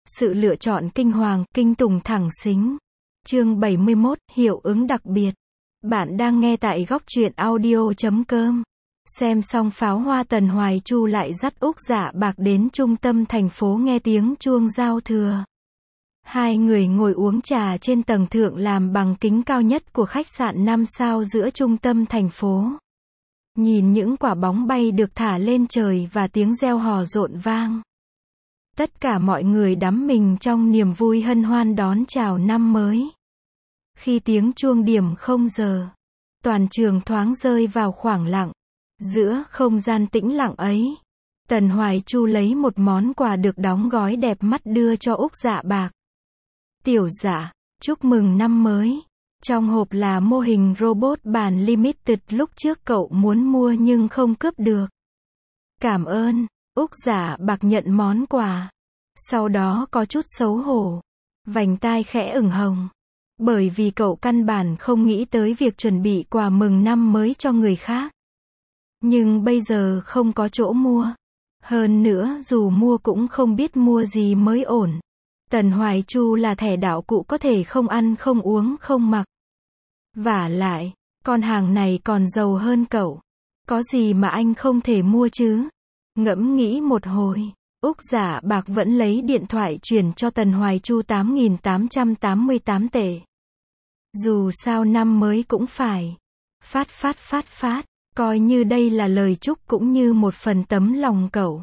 Sự lựa chọn kinh hoàng, kinh tủng thẳng xính. Chương 71, hiệu ứng đặc biệt. Bạn đang nghe tại góc truyện audio.com. Xem xong pháo hoa Tần Hoài Chu lại dắt Úc Dạ Bạc đến trung tâm thành phố nghe tiếng chuông giao thừa. Hai người ngồi uống trà trên tầng thượng làm bằng kính cao nhất của khách sạn 5 sao giữa trung tâm thành phố. Nhìn những quả bóng bay được thả lên trời và tiếng reo hò rộn vang. Tất cả mọi người đắm mình trong niềm vui hân hoan đón chào năm mới. Khi tiếng chuông điểm 0 giờ, toàn trường thoáng rơi vào khoảng lặng. Giữa không gian tĩnh lặng ấy, Tần Hoài Chu lấy một món quà được đóng gói đẹp mắt đưa cho Úc Dạ Bạc. Tiểu Dạ, chúc mừng năm mới. Trong hộp là mô hình robot bản limited lúc trước cậu muốn mua nhưng không cướp được. Cảm ơn. Úc Dạ Bạc nhận món quà. Sau đó có chút xấu hổ. Vành tai khẽ ửng hồng. Bởi vì cậu căn bản không nghĩ tới việc chuẩn bị quà mừng năm mới cho người khác. Nhưng bây giờ không có chỗ mua. Hơn nữa dù mua cũng không biết mua gì mới ổn. Tần Hoài Chu là thẻ đạo cụ có thể không ăn không uống không mặc. Vả lại, con hàng này còn giàu hơn cậu. Có gì mà anh không thể mua chứ? Ngẫm nghĩ một hồi, Úc Dạ Bạc vẫn lấy điện thoại chuyển cho Tần Hoài Chu 8.888 tệ. Dù sao năm mới cũng phải phát, coi như đây là lời chúc cũng như một phần tấm lòng cậu.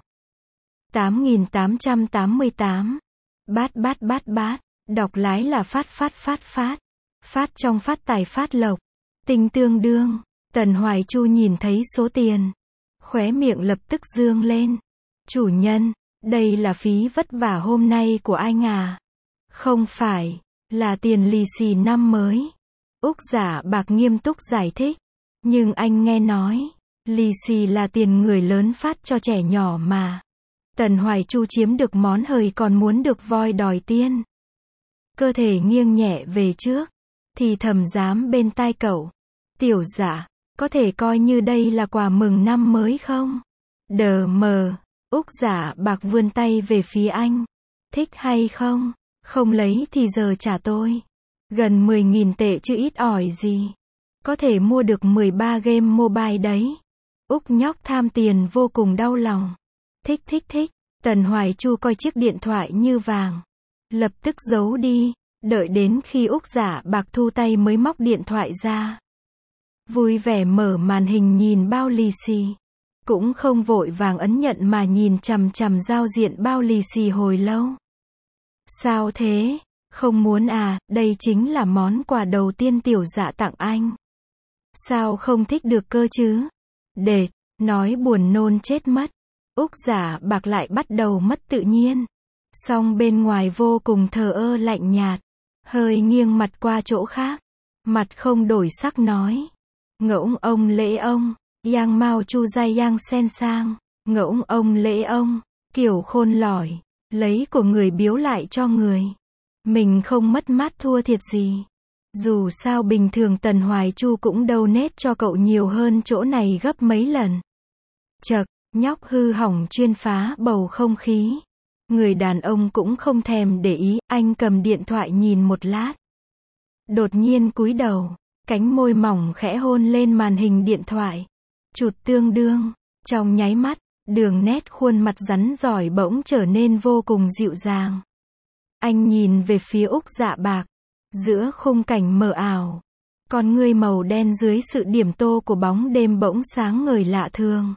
8.888. Bát, đọc lái là phát. Phát trong phát tài phát lộc. Tình tương đương. Tần Hoài Chu nhìn thấy số tiền. Khóe miệng lập tức dương lên. Chủ nhân, đây là phí vất vả hôm nay của anh à? Không phải, là tiền lì xì năm mới. Úc Dạ Bạc nghiêm túc giải thích. Nhưng anh nghe nói, lì xì là tiền người lớn phát cho trẻ nhỏ mà. Tần Hoài Chu chiếm được món hời còn muốn được voi đòi tiên. Cơ thể nghiêng nhẹ về trước, thì thầm dám bên tai cậu. Tiểu Dạ, có thể coi như đây là quà mừng năm mới không? Đờ mờ. Úc Dạ Bạc vươn tay về phía anh. Thích hay không? Không lấy thì giờ trả tôi. Gần 10.000 tệ chứ ít ỏi gì. Có thể mua được 13 game mobile đấy. Úc nhóc tham tiền vô cùng đau lòng. Thích. Tần Hoài Chu coi chiếc điện thoại như vàng. Lập tức giấu đi. Đợi đến khi Úc Dạ Bạc thu tay mới móc điện thoại ra. Vui vẻ mở màn hình nhìn bao lì xì. Cũng không vội vàng ấn nhận mà nhìn chằm chằm giao diện bao lì xì hồi lâu. Sao thế? Không muốn à? Đây chính là món quà đầu tiên Tiểu Dạ tặng anh. Sao không thích được cơ chứ? Đệt, nói buồn nôn chết mất. Úc Dạ Bạc lại bắt đầu mất tự nhiên. Song bên ngoài vô cùng thờ ơ lạnh nhạt. Hơi nghiêng mặt qua chỗ khác. Mặt không đổi sắc nói. Ngỗng ông lễ ông. Yang Mao Chu Giai Yang Sen Sang. Ngỗng ông lễ ông. Kiểu khôn lỏi. Lấy của người biếu lại cho người. Mình không mất mát thua thiệt gì. Dù sao bình thường Tần Hoài Chu cũng donate cho cậu nhiều hơn chỗ này gấp mấy lần. Chậc, nhóc hư hỏng chuyên phá bầu không khí. Người đàn ông cũng không thèm để ý, anh cầm điện thoại nhìn một lát. Đột nhiên cúi đầu, cánh môi mỏng khẽ hôn lên màn hình điện thoại. Chụt tương đương, trong nháy mắt, đường nét khuôn mặt rắn rỏi bỗng trở nên vô cùng dịu dàng. Anh nhìn về phía Úc Dạ Bạc. Giữa khung cảnh mờ ảo, con ngươi màu đen dưới sự điểm tô của bóng đêm bỗng sáng ngời lạ thường.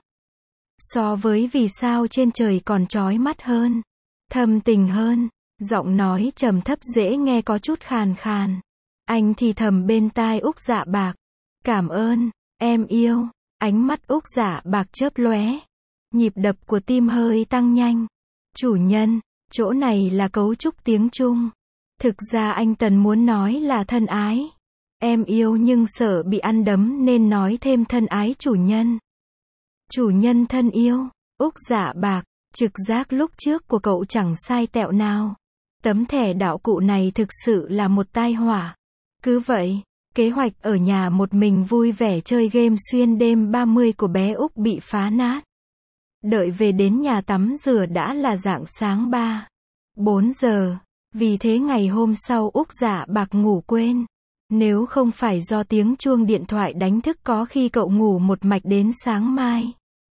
So với vì sao trên trời còn chói mắt hơn, thâm tình hơn. Giọng nói trầm thấp dễ nghe có chút khàn khàn. Anh thì thầm bên tai Úc Dạ Bạc. Cảm ơn, em yêu. Ánh mắt Úc Dạ Bạc chớp lóe. Nhịp đập của tim hơi tăng nhanh. Chủ nhân, chỗ này là cấu trúc tiếng Trung. Thực ra anh Tần muốn nói là thân ái. Em yêu nhưng sợ bị ăn đấm nên nói thêm thân ái chủ nhân. Chủ nhân thân yêu. Úc Dạ Bạc, trực giác lúc trước của cậu chẳng sai tẹo nào. Tấm thẻ đạo cụ này thực sự là một tai họa. Cứ vậy, kế hoạch ở nhà một mình vui vẻ chơi game xuyên đêm 30 của bé Úc bị phá nát. Đợi về đến nhà tắm rửa đã là rạng sáng 3, 4 giờ. Vì thế ngày hôm sau Úc Dạ Bạc ngủ quên. Nếu không phải do tiếng chuông điện thoại đánh thức có khi cậu ngủ một mạch đến sáng mai.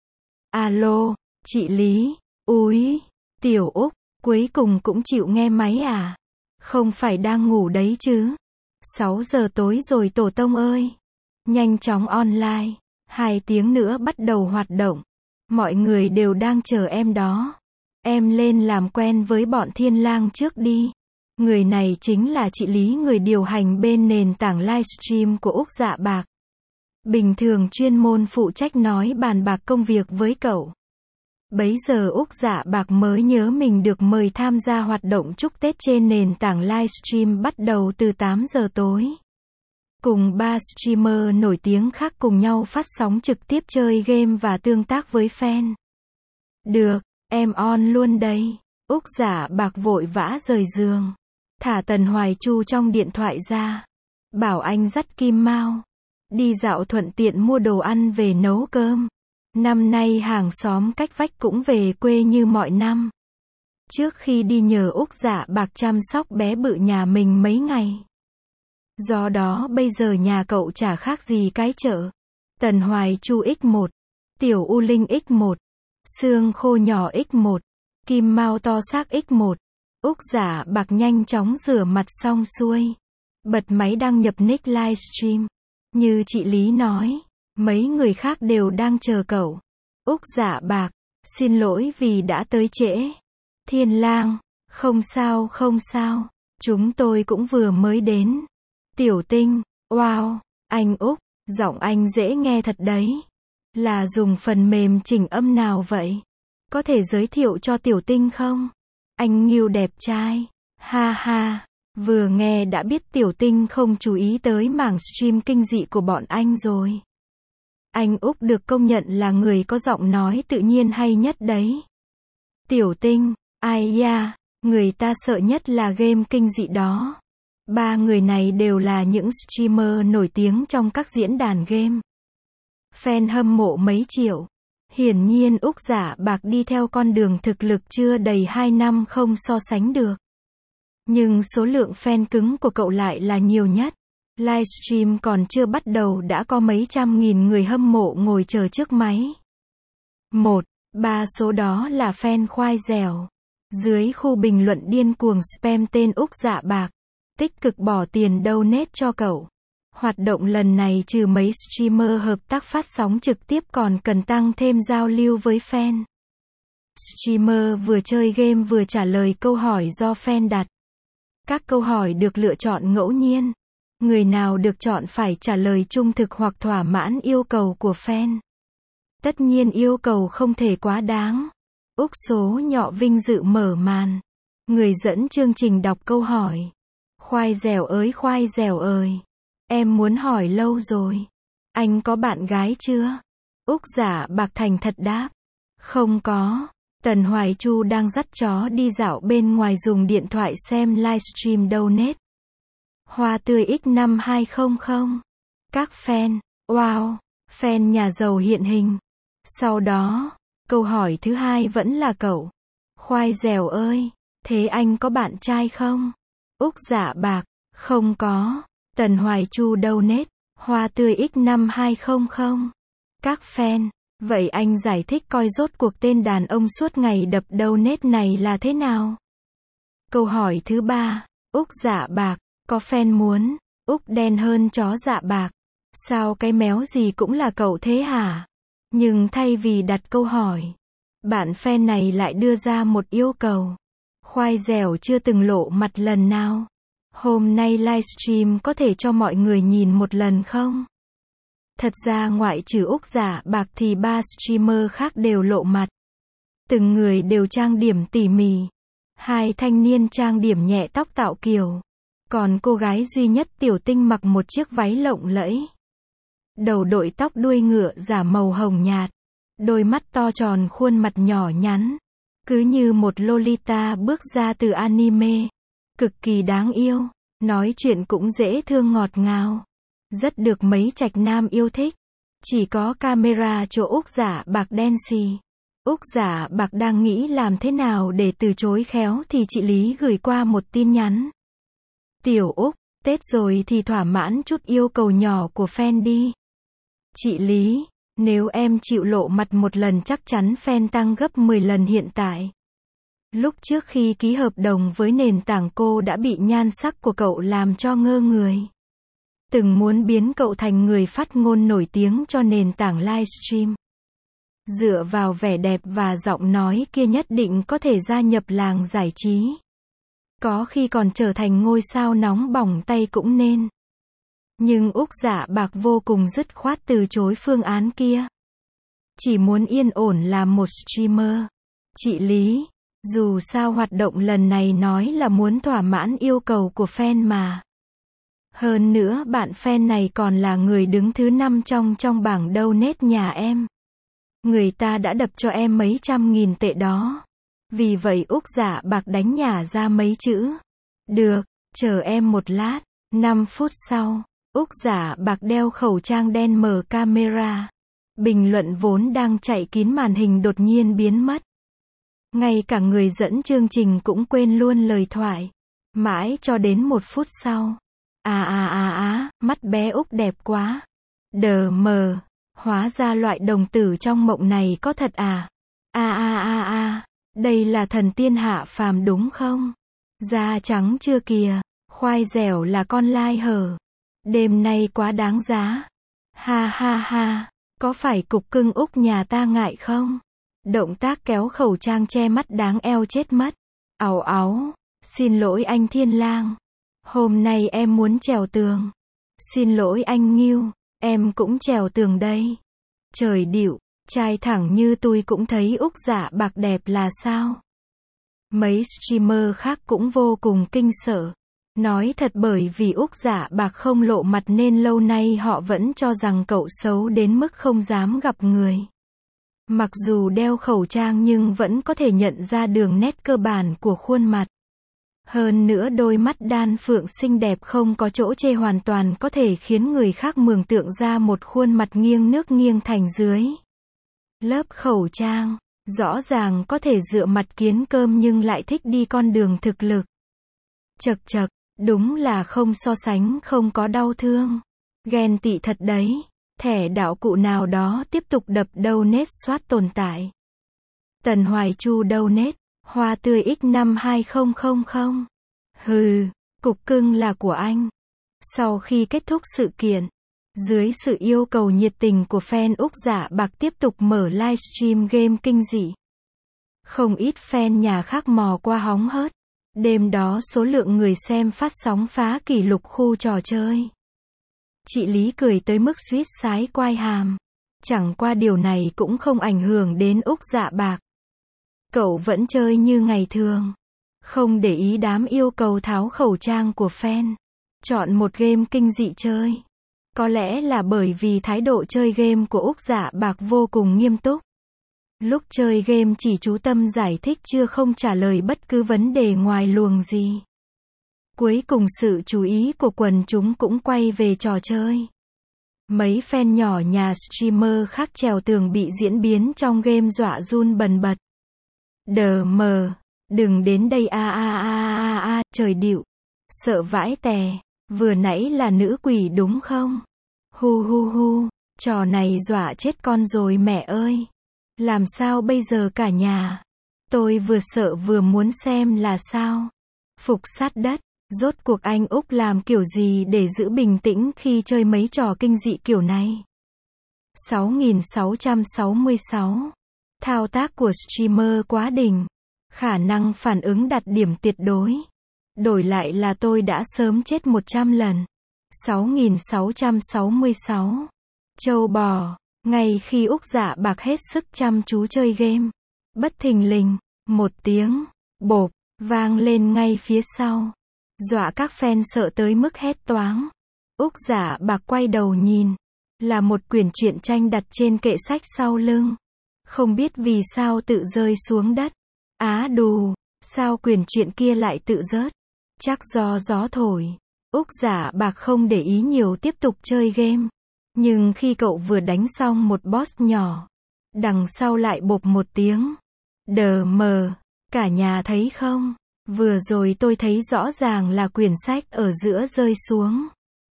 Alo, chị Lý, úi, Tiểu Úc, cuối cùng cũng chịu nghe máy à? Không phải đang ngủ đấy chứ? 6 giờ tối rồi tổ tông ơi. Nhanh chóng online. 2 tiếng nữa bắt đầu hoạt động. Mọi người đều đang chờ em đó. Em lên làm quen với bọn Thiên Lang trước đi. Người này chính là chị Lý, người điều hành bên nền tảng livestream của Úc Dạ Bạc. Bình thường chuyên môn phụ trách nói bàn bạc công việc với cậu. Bấy giờ Úc Dạ Bạc mới nhớ mình được mời tham gia hoạt động chúc Tết trên nền tảng livestream bắt đầu từ 8 giờ tối. Cùng 3 streamer nổi tiếng khác cùng nhau phát sóng trực tiếp chơi game và tương tác với fan. Được, em on luôn đây. Úc Dạ Bạc vội vã rời giường. Thả Tần Hoài Chu trong điện thoại ra. Bảo anh dắt Kim Mao. Đi dạo thuận tiện mua đồ ăn về nấu cơm. Năm nay hàng xóm cách vách cũng về quê như mọi năm. Trước khi đi nhờ Úc Dạ Bạc chăm sóc bé bự nhà mình mấy ngày. Do đó bây giờ nhà cậu chả khác gì cái chợ. Tần Hoài Chu x1. Tiểu U Linh x1. Xương khô nhỏ x1. Kim Mao to xác x1. Úc Dạ Bạc nhanh chóng rửa mặt xong xuôi. Bật máy đăng nhập nick livestream. Như chị Lý nói, mấy người khác đều đang chờ cậu. Úc Dạ Bạc, xin lỗi vì đã tới trễ. Thiên Lang, không sao không sao, chúng tôi cũng vừa mới đến. Tiểu Tinh, wow, anh Úc, giọng anh dễ nghe thật đấy. Là dùng phần mềm chỉnh âm nào vậy? Có thể giới thiệu cho Tiểu Tinh không? Anh Ngưu đẹp trai. Ha ha, vừa nghe đã biết Tiểu Tinh không chú ý tới mảng stream kinh dị của bọn anh rồi. Anh Úc được công nhận là người có giọng nói tự nhiên hay nhất đấy. Tiểu Tinh, ai da, người ta sợ nhất là game kinh dị đó. 3 người này đều là những streamer nổi tiếng trong các diễn đàn game. Fan hâm mộ mấy triệu. Hiển nhiên Úc Dạ Bạc đi theo con đường thực lực chưa đầy 2 năm không so sánh được. Nhưng số lượng fan cứng của cậu lại là nhiều nhất. Livestream còn chưa bắt đầu đã có mấy trăm nghìn người hâm mộ ngồi chờ trước máy. 3 số đó là fan khoai dẻo. Dưới khu bình luận điên cuồng spam tên Úc Dạ Bạc. Tích cực bỏ tiền donate cho cậu. Hoạt động lần này trừ mấy streamer hợp tác phát sóng trực tiếp còn cần tăng thêm giao lưu với fan. Streamer vừa chơi game vừa trả lời câu hỏi do fan đặt. Các câu hỏi được lựa chọn ngẫu nhiên. Người nào được chọn phải trả lời trung thực hoặc thỏa mãn yêu cầu của fan. Tất nhiên yêu cầu không thể quá đáng. Úc số nhỏ vinh dự mở màn. Người dẫn chương trình đọc câu hỏi. Khoai dẻo ơi. Em muốn hỏi lâu rồi. Anh có bạn gái chưa? Úc Dạ Bạc thành thật đáp. Không có. Tần Hoài Chu đang dắt chó đi dạo bên ngoài dùng điện thoại xem livestream donate. Hoa tươi X5200. Các fan. Wow. Fan nhà giàu hiện hình. Sau đó, câu hỏi thứ hai vẫn là cậu. Khoai dẻo ơi. Thế anh có bạn trai không? Úc Dạ Bạc. Không có. Tần Hoài Chu donate. Hoa tươi X5200. Các fan. Vậy anh giải thích coi rốt cuộc tên đàn ông suốt ngày đập donate này là thế nào? Câu hỏi thứ ba. Úc Dạ Bạc. Có fan muốn. Úc đen hơn chó Dạ Bạc. Sao cái méo gì cũng là cậu thế hả? Nhưng thay vì đặt câu hỏi, bạn fan này lại đưa ra một yêu cầu. Khoai dẻo chưa từng lộ mặt lần nào. Hôm nay livestream có thể cho mọi người nhìn một lần không? Thật ra ngoại trừ Úc Dạ Bạc thì 3 streamer khác đều lộ mặt. Từng người đều trang điểm tỉ mỉ. 2 thanh niên trang điểm nhẹ tóc tạo kiểu. Còn cô gái duy nhất Tiểu Tinh mặc một chiếc váy lộng lẫy. Đầu đội tóc đuôi ngựa giả màu hồng nhạt. Đôi mắt to tròn, khuôn mặt nhỏ nhắn. Cứ như một Lolita bước ra từ anime. Cực kỳ đáng yêu. Nói chuyện cũng dễ thương ngọt ngào. Rất được mấy trạch nam yêu thích. Chỉ có camera chỗ Úc Dạ Bạc đen xì. Úc Dạ Bạc đang nghĩ làm thế nào để từ chối khéo thì chị Lý gửi qua một tin nhắn. Tiểu Úc, Tết rồi thì thỏa mãn chút yêu cầu nhỏ của fan đi. Chị Lý, nếu em chịu lộ mặt một lần chắc chắn fan tăng gấp 10 lần hiện tại. Lúc trước khi ký hợp đồng với nền tảng cô đã bị nhan sắc của cậu làm cho ngơ người. Từng muốn biến cậu thành người phát ngôn nổi tiếng cho nền tảng livestream. Dựa vào vẻ đẹp và giọng nói kia nhất định có thể gia nhập làng giải trí. Có khi còn trở thành ngôi sao nóng bỏng tay cũng nên. Nhưng Úc Dạ Bạc vô cùng dứt khoát từ chối phương án kia. Chỉ muốn yên ổn làm một streamer. Chị Lý, dù sao hoạt động lần này nói là muốn thỏa mãn yêu cầu của fan mà. Hơn nữa bạn fan này còn là người đứng thứ 5 trong bảng donate nhà em. Người ta đã đập cho em mấy trăm nghìn tệ đó. Vì vậy Úc Dạ Bạc đánh nhả ra mấy chữ. Được, chờ em một lát. 5 phút sau, Úc Dạ Bạc đeo khẩu trang đen mở camera. Bình luận vốn đang chạy kín màn hình đột nhiên biến mất. Ngay cả người dẫn chương trình cũng quên luôn lời thoại. Mãi cho đến 1 phút sau. Mắt bé Úc đẹp quá. Đờ mờ. Hóa ra loại đồng tử trong mộng này có thật à? Đây là thần tiên hạ phàm đúng không? Da trắng chưa kìa. Khoai dẻo là con lai hở. Đêm nay quá đáng giá. Ha. Có phải cục cưng Úc nhà ta ngại không? Động tác kéo khẩu trang che mắt đáng eo chết mất. Áo. Xin lỗi anh Thiên Lang. Hôm nay em muốn trèo tường. Xin lỗi anh Ngưu. Em cũng trèo tường đây. Trời điệu, trai thẳng như tôi cũng thấy Úc Dạ Bạc đẹp là sao? Mấy streamer khác cũng vô cùng kinh sợ. Nói thật bởi vì Úc Dạ Bạc không lộ mặt nên lâu nay họ vẫn cho rằng cậu xấu đến mức không dám gặp người. Mặc dù đeo khẩu trang nhưng vẫn có thể nhận ra đường nét cơ bản của khuôn mặt. Hơn nữa đôi mắt đan phượng xinh đẹp không có chỗ chê hoàn toàn có thể khiến người khác mường tượng ra một khuôn mặt nghiêng nước nghiêng thành dưới. Lớp khẩu trang, rõ ràng có thể dựa mặt kiến cơm nhưng lại thích đi con đường thực lực. Chật, đúng là không so sánh không có đau thương. Ghen tị thật đấy. Thẻ đạo cụ nào đó tiếp tục đập donate soát tồn tại. Tần Hoài Chu donate. Hoa tươi X5 2000. Hừ, cục cưng là của anh. Sau khi kết thúc sự kiện, dưới sự yêu cầu nhiệt tình của fan Úc Dạ Bạc tiếp tục mở livestream game kinh dị. Không ít fan nhà khác mò qua hóng hớt. Đêm đó số lượng người xem phát sóng phá kỷ lục khu trò chơi. Chị Lý cười tới mức suýt sái quai hàm. Chẳng qua điều này cũng không ảnh hưởng đến Úc Dạ Bạc. Cậu vẫn chơi như ngày thường. Không để ý đám yêu cầu tháo khẩu trang của fan. Chọn một game kinh dị chơi. Có lẽ là bởi vì thái độ chơi game của Úc Dạ Bạc vô cùng nghiêm túc. Lúc chơi game chỉ chú tâm giải thích chưa không trả lời bất cứ vấn đề ngoài luồng gì. Cuối cùng sự chú ý của quần chúng cũng quay về trò chơi. Mấy fan nhỏ nhà streamer khác trèo tường bị diễn biến trong game dọa run bần bật. Đờ mờ, đừng đến đây trời điệu. Sợ vãi tè, vừa nãy là nữ quỷ đúng không? Hu, trò này dọa chết con rồi mẹ ơi. Làm sao bây giờ cả nhà? Tôi vừa sợ vừa muốn xem là sao. Phục sát đất, rốt cuộc anh Úc làm kiểu gì để giữ bình tĩnh khi chơi mấy trò kinh dị kiểu này? 6666. Thao tác của streamer quá đỉnh. Khả năng phản ứng đạt điểm tuyệt đối. Đổi lại là tôi đã sớm chết 100 lần. 6666. Châu bò. Ngay khi Úc Dạ Bạc hết sức chăm chú chơi game. Bất thình lình, một tiếng, bộp, vang lên ngay phía sau. Dọa các fan sợ tới mức hét toáng. Úc Dạ Bạc quay đầu nhìn. Là một quyển truyện tranh đặt trên kệ sách sau lưng. Không biết vì sao tự rơi xuống đất. Á đù, sao quyển truyện kia lại tự rớt? Chắc do gió thổi. Úc Dạ Bạc không để ý nhiều tiếp tục chơi game. Nhưng khi cậu vừa đánh xong một boss nhỏ, Đằng sau lại bộp một tiếng. Đờ mờ, cả nhà thấy không? Vừa rồi tôi thấy rõ ràng là quyển sách ở giữa rơi xuống.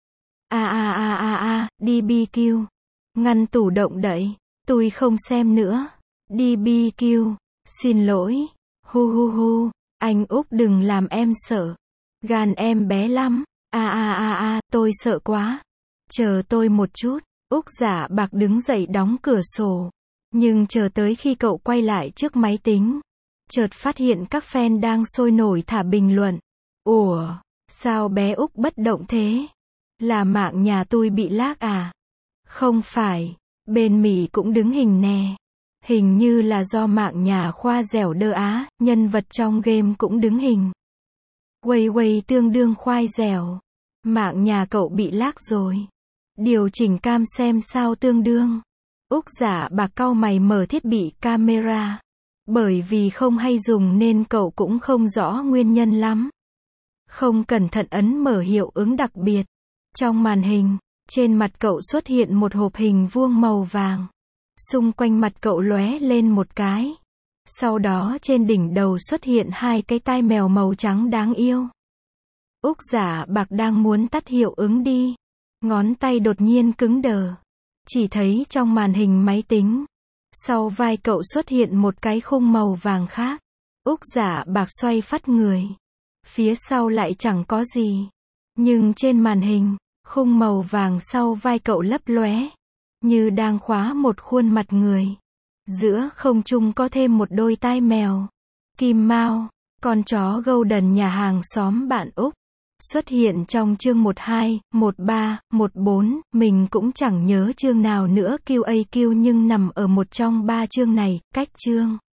DBQ. Ngăn tủ động đậy. Tôi không xem nữa. DBQ. Xin lỗi. Hu. Anh Úc đừng làm em sợ. Gan em bé lắm. Tôi sợ quá. Chờ tôi một chút. Úc Giả Bạc đứng dậy đóng cửa sổ. Nhưng chờ tới khi cậu quay lại trước máy tính, chợt phát hiện các fan đang sôi nổi thả bình luận. Ủa, sao bé Úc bất động thế? Là mạng nhà tôi bị lag à? Không phải, bên Mỹ cũng đứng hình nè. Hình như là do mạng nhà Khoa dẻo đơ á, nhân vật trong game cũng đứng hình. Quay tương đương khoai dẻo. Mạng nhà cậu bị lag rồi. Điều chỉnh cam xem sao tương đương. Úc Giả Bạc cau mày mở thiết bị camera. Bởi vì không hay dùng nên cậu cũng không rõ nguyên nhân lắm. Không cẩn thận ấn mở hiệu ứng đặc biệt. Trong màn hình, trên mặt cậu xuất hiện một hộp hình vuông màu vàng. Xung quanh mặt cậu lóe lên một cái. Sau đó trên đỉnh đầu xuất hiện hai cái tai mèo màu trắng đáng yêu. Úc Giả Bạc đang muốn tắt hiệu ứng đi. Ngón tay đột nhiên cứng đờ. Chỉ thấy trong màn hình máy tính, sau vai cậu xuất hiện một cái khung màu vàng khác. Úc Giả Bạc xoay phắt người. Phía sau lại chẳng có gì. Nhưng trên màn hình, khung màu vàng sau vai cậu lấp lóe, như đang khóa một khuôn mặt người. Giữa không trung có thêm một đôi tai mèo. Kim Mao, con chó Golden nhà hàng xóm bạn Úc. Xuất hiện trong chương 12, 13, 14, mình cũng chẳng nhớ chương nào nữa QAQ nhưng nằm ở một trong 3 chương này, cách chương.